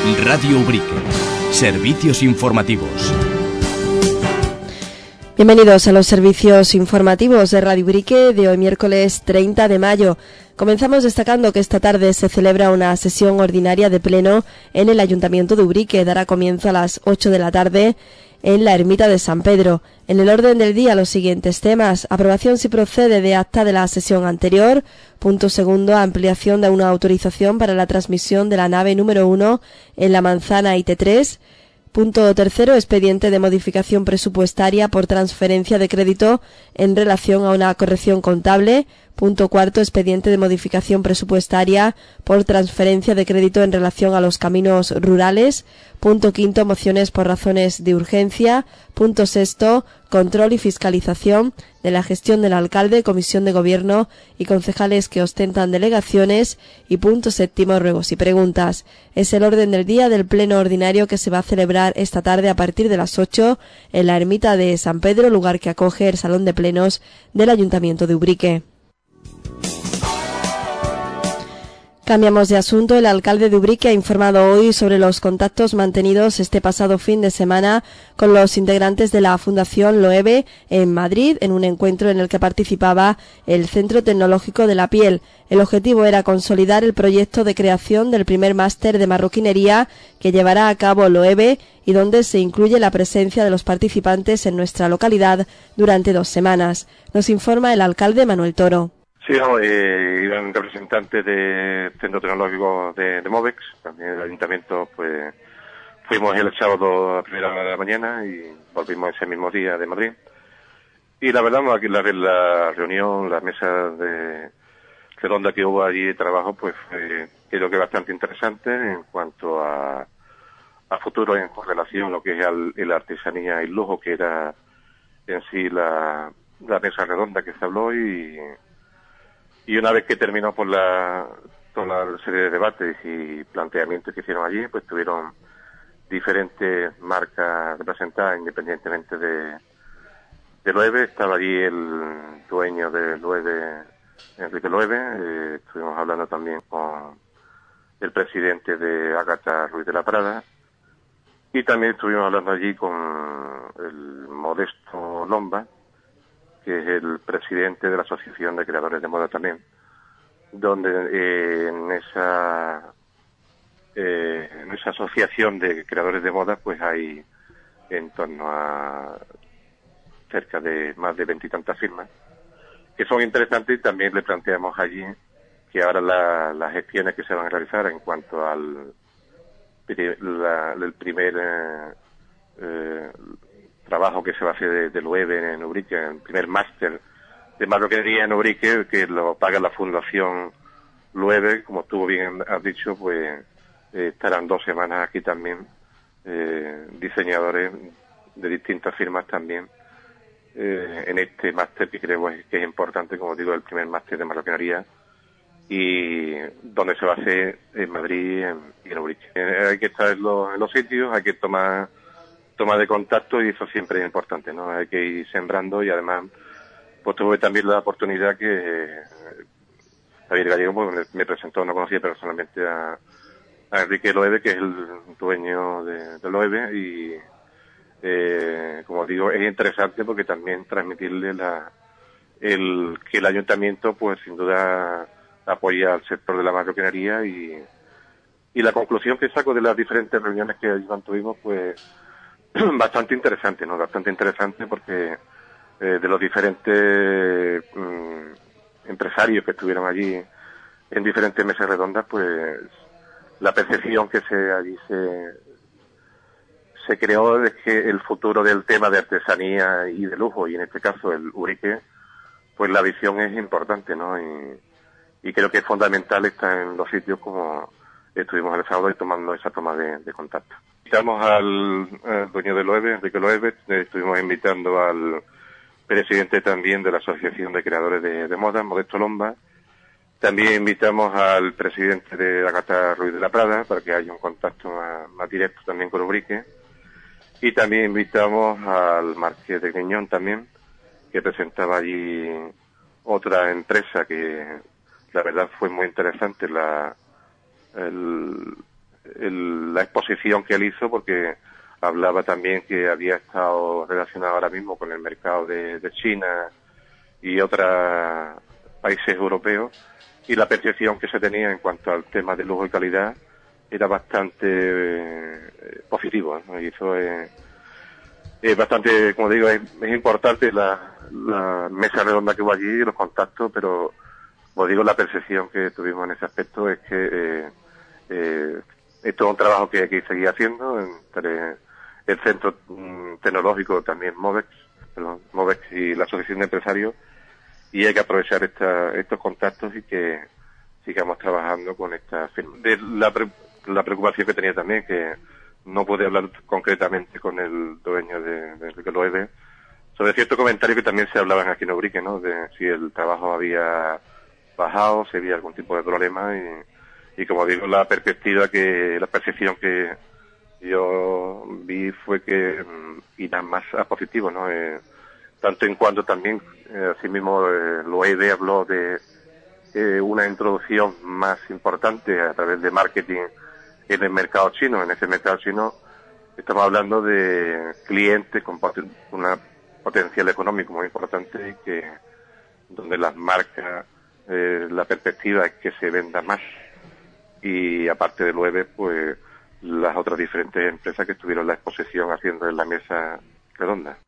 Radio Ubrique. Servicios informativos. Bienvenidos a los servicios informativos de Radio Ubrique de hoy miércoles 30 de mayo. Comenzamos destacando que esta tarde se celebra una sesión ordinaria de pleno en el Ayuntamiento de Ubrique. Dará comienzo a las 8 de la tarde en la Ermita de San Pedro. En el orden del día los siguientes temas: aprobación si procede de acta de la sesión anterior. Punto segundo, ampliación de una autorización para la transmisión de la nave número 1 en la manzana IT3. Punto tercero, expediente de modificación presupuestaria por transferencia de crédito en relación a una corrección contable. Punto cuarto, expediente de modificación presupuestaria por transferencia de crédito en relación a los caminos rurales. Punto quinto, mociones por razones de urgencia. Punto sexto, control y fiscalización de la gestión del alcalde, comisión de gobierno y concejales que ostentan delegaciones. Y punto séptimo, ruegos y preguntas. Es el orden del día del pleno ordinario que se va a celebrar esta tarde a partir de las 8 en la Ermita de San Pedro, lugar que acoge el Salón de Plenos del Ayuntamiento de Ubrique. Cambiamos de asunto. El alcalde de Ubrique ha informado hoy sobre los contactos mantenidos este pasado fin de semana con los integrantes de la Fundación Loewe en Madrid, en un encuentro en el que participaba el Centro Tecnológico de la Piel. El objetivo era consolidar el proyecto de creación del primer máster de marroquinería que llevará a cabo Loewe y donde se incluye la presencia de los participantes en nuestra localidad durante 2 semanas. Nos informa el alcalde Manuel Toro. Sí, iban representantes del Centro Tecnológico de Movex, también el Ayuntamiento, pues fuimos el sábado a primera hora de la mañana y volvimos ese mismo día de Madrid. Y la verdad, aquí la reunión, la mesa de redonda que hubo allí de trabajo, pues creo que bastante interesante en cuanto a futuro en relación a lo que es la artesanía y lujo, que era en sí la mesa redonda que se habló. Y una vez que terminó por toda la serie de debates y planteamientos que hicieron allí, pues tuvieron diferentes marcas representadas independientemente de Loewe. Estaba allí el dueño de Loewe, Enrique Loewe. Estuvimos hablando también con el presidente de Ágata Ruiz de la Prada. Y también estuvimos hablando allí con el Modesto Lomba, que es el presidente de la Asociación de Creadores de Moda también, donde en esa asociación de creadores de moda pues hay en torno a cerca de más de 20 y tantas firmas que son interesantes. Y también le planteamos allí que ahora las gestiones que se van a realizar en cuanto al primer trabajo que se va a hacer de Loewe en Ubrique, el primer máster de marroquinería en Ubrique, que lo paga la Fundación Loewe, como tú bien has dicho, pues estarán 2 semanas aquí también diseñadores de distintas firmas también en este máster, que creo que es importante, como digo, el primer máster de marroquinería, y donde se va a hacer en Madrid y en Ubrique. Hay que estar en los sitios, hay que tomar de contacto, y eso siempre es importante, ¿no? Hay que ir sembrando. Y además pues tuve también la oportunidad que Javier Gallego pues, me presentó, no conocía personalmente a Enrique Loewe, que es el dueño de Loewe, y como digo, es interesante porque también transmitirle que el ayuntamiento pues sin duda apoya al sector de la marroquinería. Y la conclusión que saco de las diferentes reuniones que allí mantuvimos, pues bastante interesante, ¿no? Bastante interesante porque de los diferentes empresarios que estuvieron allí en diferentes mesas redondas, pues la percepción que allí se creó es que el futuro del tema de artesanía y de lujo, y en este caso el Ubrique, pues la visión es importante, ¿no? Y creo que es fundamental estar en los sitios como estuvimos el sábado y tomando esa toma de contacto. Invitamos al dueño de Loewe, Enrique Loewe. Estuvimos invitando al presidente también de la Asociación de Creadores de Moda, Modesto Lomba. También invitamos al presidente de Ágata Ruiz de la Prada para que haya un contacto más directo también con Ubrique. Y también invitamos al Marqués de Griñón también, que presentaba allí otra empresa que la verdad fue muy interesante, el la exposición que él hizo, porque hablaba también que había estado relacionado ahora mismo con el mercado de China y otros países europeos, y la percepción que se tenía en cuanto al tema de lujo y calidad era bastante positivo, ¿no? Y eso es bastante, como digo, es importante la mesa redonda que hubo allí, los contactos, pero, como digo, la percepción que tuvimos en ese aspecto es que esto es un trabajo que hay que seguir haciendo entre el Centro Tecnológico, también MOVEX y la Asociación de Empresarios, y hay que aprovechar estos contactos y que sigamos trabajando con esta firma. De la preocupación que tenía también, que no pude hablar concretamente con el dueño de Loewe, sobre ciertos comentarios que también se hablaban aquí en Ubrique, ¿no? De si el trabajo había bajado, si había algún tipo de problema, y como digo, la percepción que yo vi fue que irá más a positivo, ¿no? Tanto en cuanto también, asimismo, Loewe habló de una introducción más importante a través de marketing en el mercado chino. En ese mercado chino estamos hablando de clientes con una potencial económico muy importante, y que donde las marcas, la perspectiva es que se venda más, y aparte de Loewe, pues las otras diferentes empresas que estuvieron la exposición haciendo en la mesa redonda.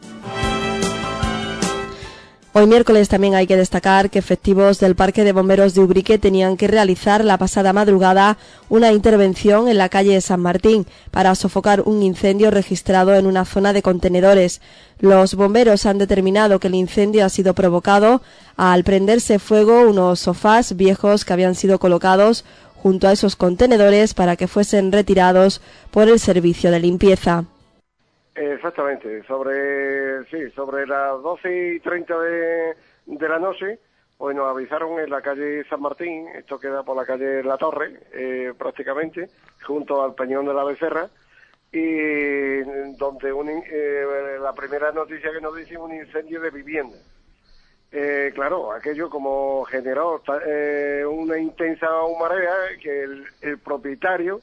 Hoy miércoles también hay que destacar que efectivos del Parque de Bomberos de Ubrique tenían que realizar la pasada madrugada una intervención en la calle San Martín para sofocar un incendio registrado en una zona de contenedores. Los bomberos han determinado que el incendio ha sido provocado al prenderse fuego unos sofás viejos que habían sido colocados junto a esos contenedores para que fuesen retirados por el servicio de limpieza. Exactamente, sobre las 12:30 de la noche, pues nos avisaron en la calle San Martín, esto queda por la calle La Torre, prácticamente, junto al Peñón de la Becerra, y donde la primera noticia que nos dice, un incendio de vivienda. Claro, aquello como generó una intensa humareda, que el propietario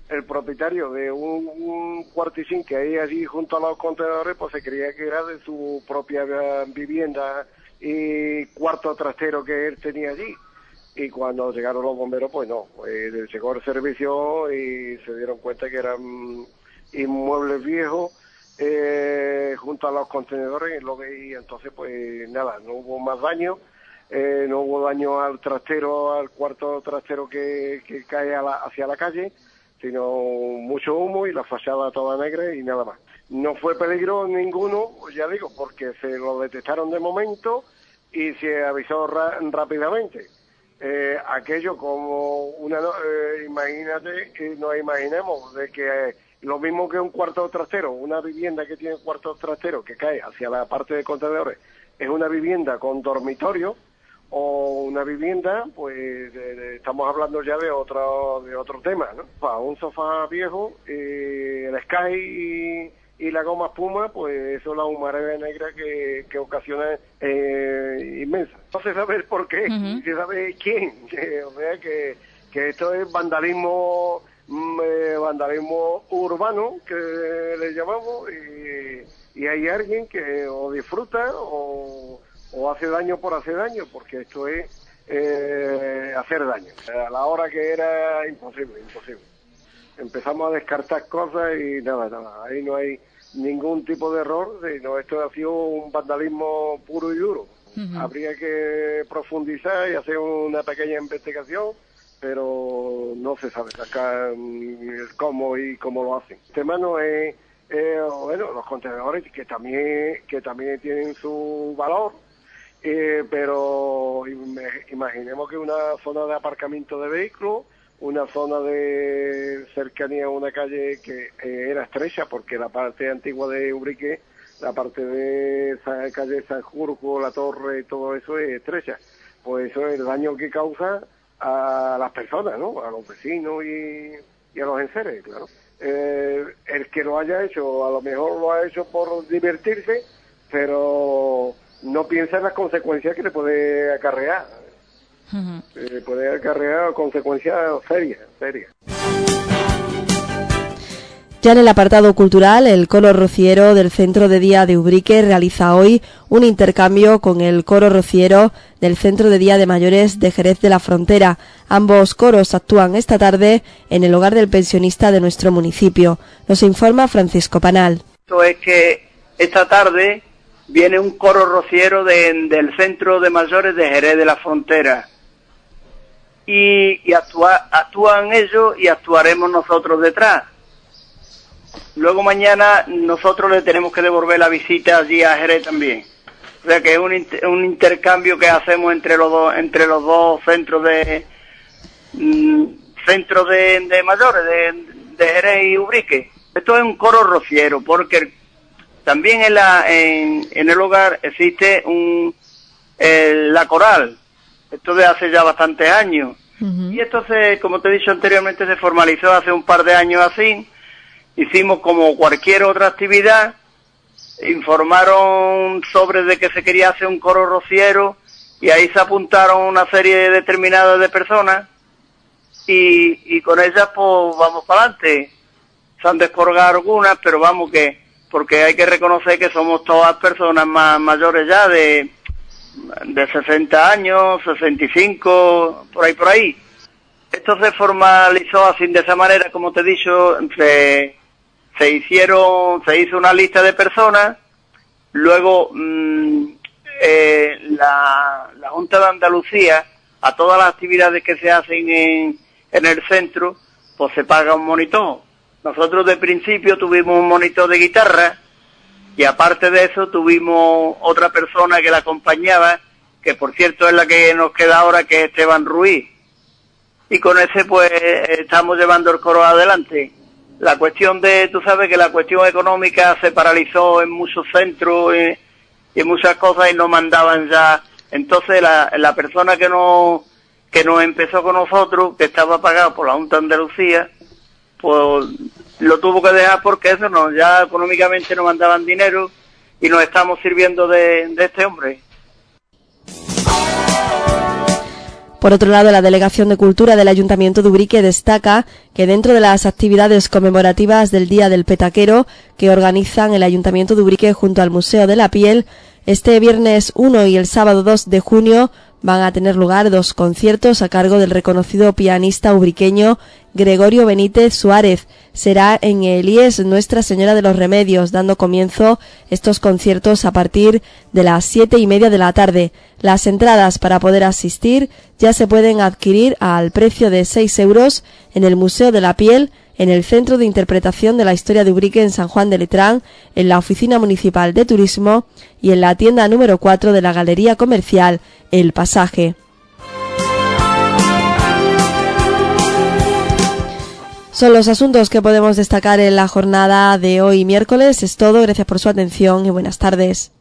de un cuarticín que hay allí junto a los contenedores, pues se creía que era de su propia vivienda y cuarto trastero que él tenía allí. Y cuando llegaron los bomberos, pues no, llegó el servicio y se dieron cuenta que eran inmuebles viejos junto a los contenedores, y entonces pues nada, no hubo más daño. No hubo daño al trastero, al cuarto trastero que cae hacia la calle, sino mucho humo y la fachada toda negra y nada más. No fue peligro ninguno, ya digo, porque se lo detectaron de momento y se avisó rápidamente. Aquello como imagínate, nos imaginemos de que lo mismo que un cuarto trastero, una vivienda que tiene cuarto trastero que cae hacia la parte de contenedores, es una vivienda con dormitorio, o una vivienda, pues estamos hablando ya de otro tema, ¿no? Para un sofá viejo, el Sky y la goma espuma, pues eso es la humareda negra que ocasiona inmensa. No se sabe por qué, ni se sabe quién, o sea que esto es vandalismo urbano, que le llamamos, y hay alguien que o disfruta o hace daño por hacer daño, porque esto es hacer daño. A la hora que era imposible. Empezamos a descartar cosas y nada, ahí no hay ningún tipo de error, sino esto ha sido un vandalismo puro y duro. Habría que profundizar y hacer una pequeña investigación, pero no se sabe acá cómo lo hacen. El tema no es, los contenedores que también tienen su valor, pero imaginemos que una zona de aparcamiento de vehículos, una zona de cercanía a una calle que era estrecha, porque la parte antigua de Ubrique, la parte de esa calle San Jorge, La Torre, todo eso es estrecha. Pues eso es el daño que causa a las personas, ¿no? A los vecinos y a los enseres, claro. El que lo haya hecho, a lo mejor lo ha hecho por divertirse, pero no piensa en las consecuencias que le puede acarrear. Puede acarrear consecuencias serias. Ya en el apartado cultural, el coro rociero del Centro de Día de Ubrique realiza hoy un intercambio con el coro rociero del Centro de Día de Mayores de Jerez de la Frontera. Ambos coros actúan esta tarde en el hogar del pensionista de nuestro municipio. Nos informa Francisco Panal. Esto es que esta tarde viene un coro rociero del Centro de Mayores de Jerez de la Frontera. Y actúan ellos y actuaremos nosotros detrás. Luego mañana nosotros le tenemos que devolver la visita allí a Jerez también. O sea que es un intercambio que hacemos entre los dos centros de mayores de Jerez y Ubrique. Esto es un coro rociero porque también en el hogar existe la coral. Esto de hace ya bastantes años. Uh-huh. Y esto como te he dicho anteriormente, se formalizó hace un par de años así. Hicimos como cualquier otra actividad, informaron sobre de que se quería hacer un coro rociero y ahí se apuntaron una serie determinada de personas y con ellas pues vamos para adelante. Se han descolgado algunas, pero vamos porque hay que reconocer que somos todas personas más mayores ya de 60 años, 65, por ahí. Esto se formalizó así de esa manera, como te he dicho, se hizo una lista de personas, luego la Junta de Andalucía, a todas las actividades que se hacen en el centro, pues se paga un monitor. Nosotros de principio tuvimos un monitor de guitarra y aparte de eso tuvimos otra persona que la acompañaba, que por cierto es la que nos queda ahora, que es Esteban Ruiz. Y con ese pues estamos llevando el coro adelante. La cuestión tú sabes que la cuestión económica se paralizó en muchos centros y en muchas cosas y no mandaban ya. Entonces la persona que nos empezó con nosotros, que estaba pagado por la Junta de Andalucía, pues lo tuvo que dejar porque eso ya económicamente no mandaban dinero y nos estamos sirviendo de este hombre. Por otro lado, la Delegación de Cultura del Ayuntamiento de Ubrique destaca que dentro de las actividades conmemorativas del Día del Petaquero que organizan el Ayuntamiento de Ubrique junto al Museo de la Piel, este viernes 1 y el sábado 2 de junio van a tener lugar 2 conciertos a cargo del reconocido pianista ubriqueño Gregorio Benítez Suárez. Será en el IES Nuestra Señora de los Remedios, dando comienzo estos conciertos a partir de las 7:30 de la tarde. Las entradas para poder asistir ya se pueden adquirir al precio de 6 euros en el Museo de la Piel, en el Centro de Interpretación de la Historia de Ubrique en San Juan de Letrán, en la Oficina Municipal de Turismo y en la tienda número 4 de la Galería Comercial El Pasaje. Son los asuntos que podemos destacar en la jornada de hoy miércoles. Es todo, gracias por su atención y buenas tardes.